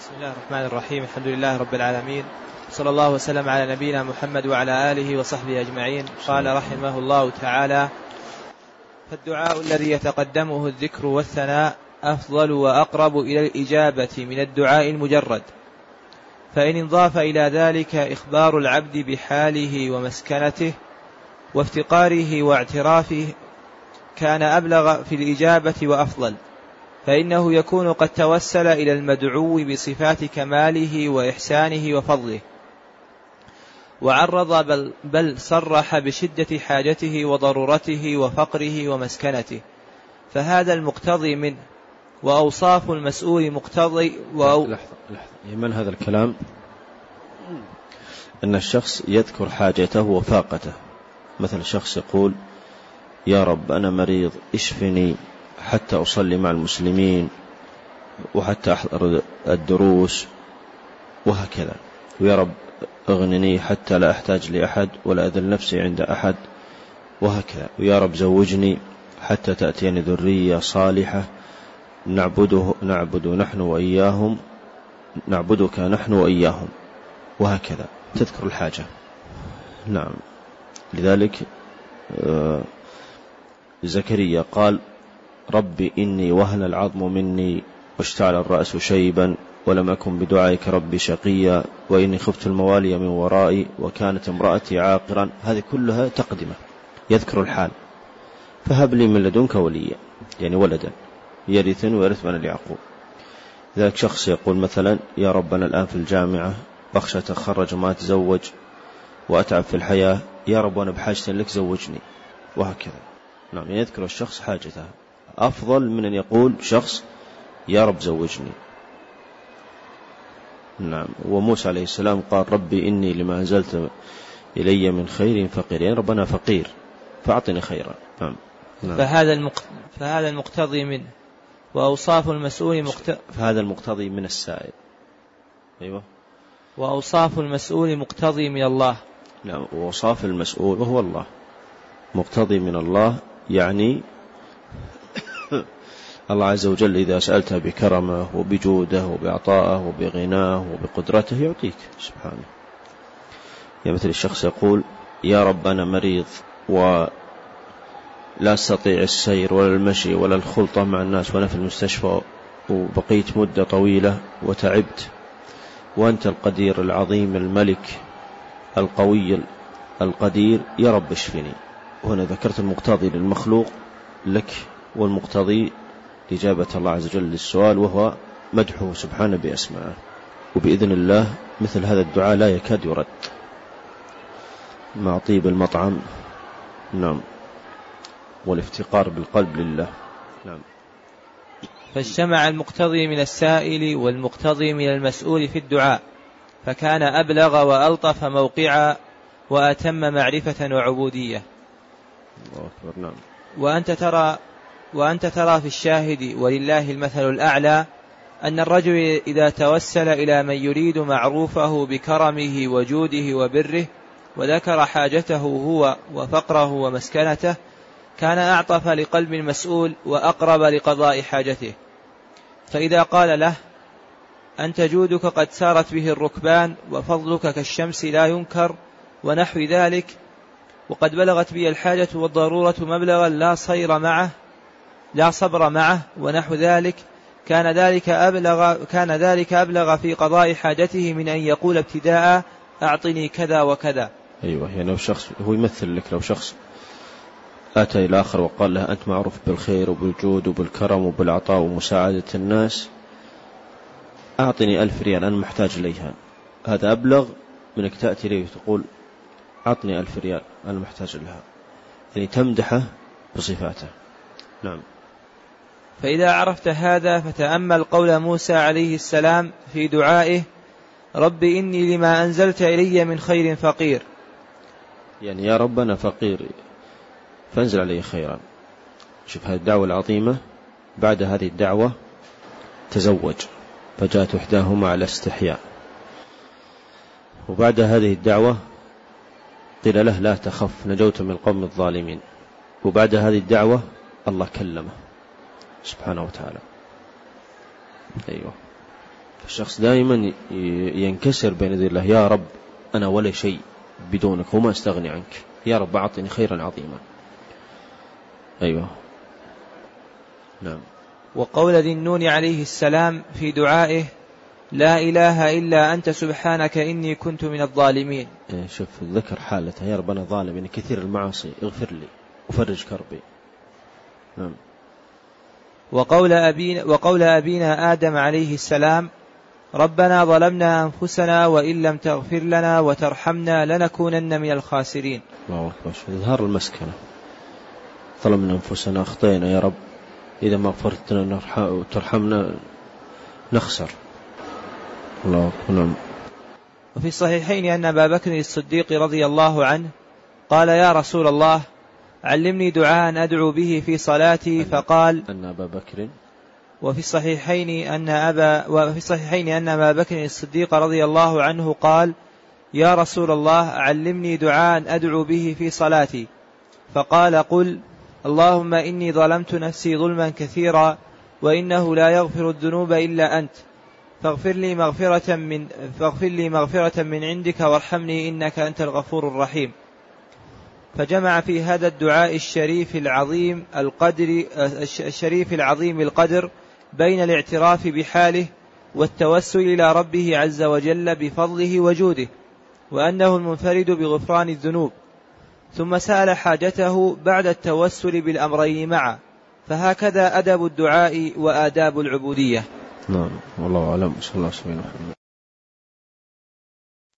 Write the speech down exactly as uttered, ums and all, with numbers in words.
بسم الله الرحمن الرحيم. الحمد لله رب العالمين، صلى الله وسلم على نبينا محمد وعلى آله وصحبه أجمعين. قال رحمه الله تعالى: فالدعاء الذي يتقدمه الذكر والثناء أفضل وأقرب إلى الإجابة من الدعاء المجرد، فإن انضاف إلى ذلك إخبار العبد بحاله ومسكنته وافتقاره واعترافه كان أبلغ في الإجابة وأفضل، فإنه يكون قد توسل إلى المدعو بصفات كماله وإحسانه وفضله، وعرض بل, بل صرح بشدة حاجته وضرورته وفقره ومسكنته، فهذا المقتضي منه. وأوصاف المسؤول مقتضي وأو... لحظة لحظة من هذا الكلام؟ أن الشخص يذكر حاجته وفاقته. مثل شخص يقول: يا رب أنا مريض اشفني حتى أصلي مع المسلمين وحتى أحضر الدروس وهكذا. ويا رب اغنني حتى لا أحتاج لأحد ولا أذل نفسي عند أحد وهكذا. ويا رب زوجني حتى تأتيني ذرية صالحة نعبده نعبد نحن وإياهم نعبدك نحن وإياهم وهكذا. تذكر الحاجة. نعم. لذلك زكريا قال: ربي إني وهن العظم مني واشتعل الرأس شيبا ولم أكن بدعائك ربي شقيا وإني خفت الموالي من ورائي وكانت امرأتي عاقرا. هذه كلها تقدمة، يذكر الحال. فهب لي من لدنك وليا، يعني ولدا يرثني ويرث من اليعقوب. ذلك شخص يقول مثلا: يا رب أنا الآن في الجامعة أخشى أتخرج وما أتزوج وأتعب في الحياة، يا رب وأنا بحاجة لك زوجني وهكذا. نعم، يذكر الشخص حاجته أفضل من أن يقول شخص: يا رب زوجني. نعم. وموسى عليه السلام قال: ربي إني لما أنزلت إلي من خير فقير، يعني ربنا فقير فأعطني خيرا. نعم. نعم. فهذا, المق... فهذا المقتضي منه. وأوصاف المسؤول مقت... فهذا المقتضي من السائل. أيوة. وأوصاف المسؤول مقتضي من الله. نعم. وأوصاف المسؤول وهو الله مقتضي من الله، يعني الله عز وجل إذا سألته بكرمه وبجوده وبعطائه وبغناه وبقدرته يعطيك سبحانه. يعني مثل الشخص يقول: يا رب أنا مريض ولا أستطيع السير ولا المشي ولا الخلطة مع الناس وأنا في المستشفى وبقيت مدة طويلة وتعبت، وأنت القدير العظيم الملك القوي القدير، يا رب اشفني. وهنا ذكرت المقتضي للمخلوق لك والمقتضي لإجابة الله عز وجل للسؤال، وهو مدحه سبحانه بأسمائه. وبإذن الله مثل هذا الدعاء لا يكاد يرد مع طيب المطعم. نعم. والافتقار بالقلب لله. نعم. فاجتمع المقتضي من السائل والمقتضي من المسؤول في الدعاء، فكان أبلغ وألطف موقعا وأتم معرفة وعبودية. الله أكبر. نعم. وأنت ترى وأنت ترى في الشاهد ولله المثل الأعلى أن الرجل إذا توسل إلى من يريد معروفه بكرمه وجوده وبره وذكر حاجته هو وفقره ومسكنته كان أعطف لقلب المسؤول وأقرب لقضاء حاجته. فإذا قال له: أنت جودك قد سارت به الركبان وفضلك كالشمس لا ينكر ونحو ذلك، وقد بلغت بي الحاجة والضرورة مبلغا لا صير معه لا صبر معه ونحو ذلك، كان ذلك أبلغ, كان ذلك أبلغ في قضاء حاجته من أن يقول ابتداء: أعطني كذا وكذا. أيوة. يعني لو شخص هو يمثل لك، لو شخص أتى إلى آخر وقال له: أنت معروف بالخير وبالجود وبالكرم وبالعطاء ومساعدة الناس، أعطني ألف ريال أنا محتاج إليها، هذا أبلغ من أنك تأتي لي وتقول: أعطني ألف ريال أنا محتاج لها. يعني تمدحه بصفاته. نعم. فإذا عرفت هذا فتأمل قول موسى عليه السلام في دعائه: رب إني لما أنزلت إلي من خير فقير. يعني يا رب أنا فقير فانزل علي خيرا. شوف هذه الدعوة العظيمة. بعد هذه الدعوة تزوج، فجاءت إحداهما على استحياء. وبعد هذه الدعوة قيل له: لا تخف نجوت من القوم الظالمين. وبعد هذه الدعوة الله كلمه سبحانه وتعالى. أيوة. الشخص دائما ينكسر بين يدي الله: يا رب أنا ولا شيء بدونك وما أستغني عنك، يا رب أعطني خيرا عظيما. أيوة نعم. وقول ذي النون عليه السلام في دعائه: لا إله إلا أنت سبحانك إني كنت من الظالمين. شوف ذكر حالته: يا رب أنا ظالم، يعني كثير المعاصي، اغفر لي وفرج كربي. نعم. وقول أبينا, وقول أبينا آدم عليه السلام: ربنا ظلمنا أنفسنا وإن لم تغفر لنا وترحمنا لنكونن من الخاسرين. الله أكبر. إظهار المسكنة: ظلمنا أنفسنا، أخطينا يا رب، إذا ما غفرتنا وترحمنا نخسر. الله أكبر. نعم. وفي الصحيحين أن أبا بكر الصديق رضي الله عنه قال: يا رسول الله علمني دعاء أدعو به في صلاتي، فقال: أن أبا بكر وفي الصحيحين أن أبا وفي الصحيحين أن أبا بكر الصديق رضي الله عنه قال: يا رسول الله علمني دعاء أدعو به في صلاتي، فقال: قل اللهم إني ظلمت نفسي ظلما كثيرا وإنه لا يغفر الذنوب إلا أنت، فاغفر لي مغفرة من فاغفر لي مغفرة من عندك وارحمني إنك أنت الغفور الرحيم. فجمع في هذا الدعاء الشريف العظيم القدر الشريف العظيم القدر بين الاعتراف بحاله والتوسل إلى ربه عز وجل بفضله وجوده، وأنه المنفرد بغفران الذنوب، ثم سأل حاجته بعد التوسل بالأمرين معا. فهكذا أدب الدعاء وآداب العبودية. نعم. والله أعلم. صلى الله عليه وسلم.